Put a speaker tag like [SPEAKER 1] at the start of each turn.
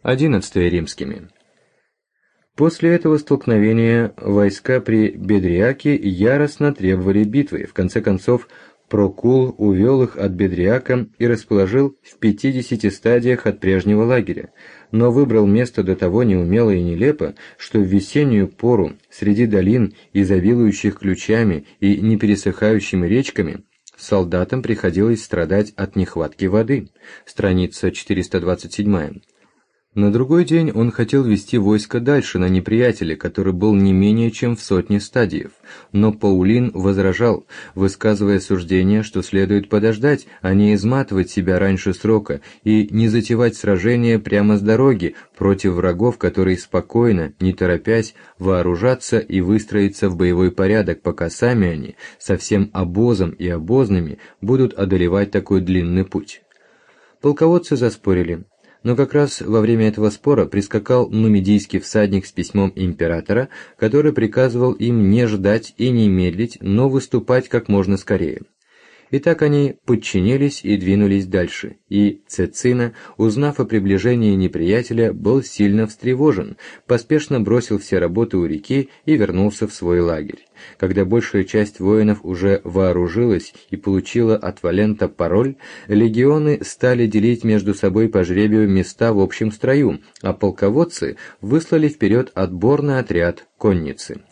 [SPEAKER 1] 11 римскими. После этого столкновения войска при Бедриаке яростно требовали битвы. В конце концов, Прокул увел их от Бедриака и расположил в 50 стадиях от прежнего лагеря, но выбрал место до того неумело и нелепо, что в весеннюю пору среди долин, изобилующих ключами и непересыхающими речками, солдатам приходилось страдать от нехватки воды. Страница 427. На другой день он хотел вести войско дальше на неприятеля, который был не менее чем в 100 стадиев, но Паулин возражал, высказывая суждение, что следует подождать, а не изматывать себя раньше срока и не затевать сражение прямо с дороги против врагов, которые спокойно, не торопясь, вооружатся и выстроятся в боевой порядок, пока сами они со всем обозом и обозными будут одолевать такой длинный путь. Полководцы заспорили. Но как раз во время этого спора прискакал нумидийский всадник с письмом императора, который приказывал им не ждать и не медлить, но выступать как можно скорее. Итак, они подчинились и двинулись дальше, и Цецина, узнав о приближении неприятеля, был сильно встревожен, поспешно бросил все работы у реки и вернулся в свой лагерь. Когда большая часть воинов уже вооружилась и получила от Валента пароль, легионы стали делить между собой по жребию места в общем строю, а полководцы выслали вперед отборный отряд конницы.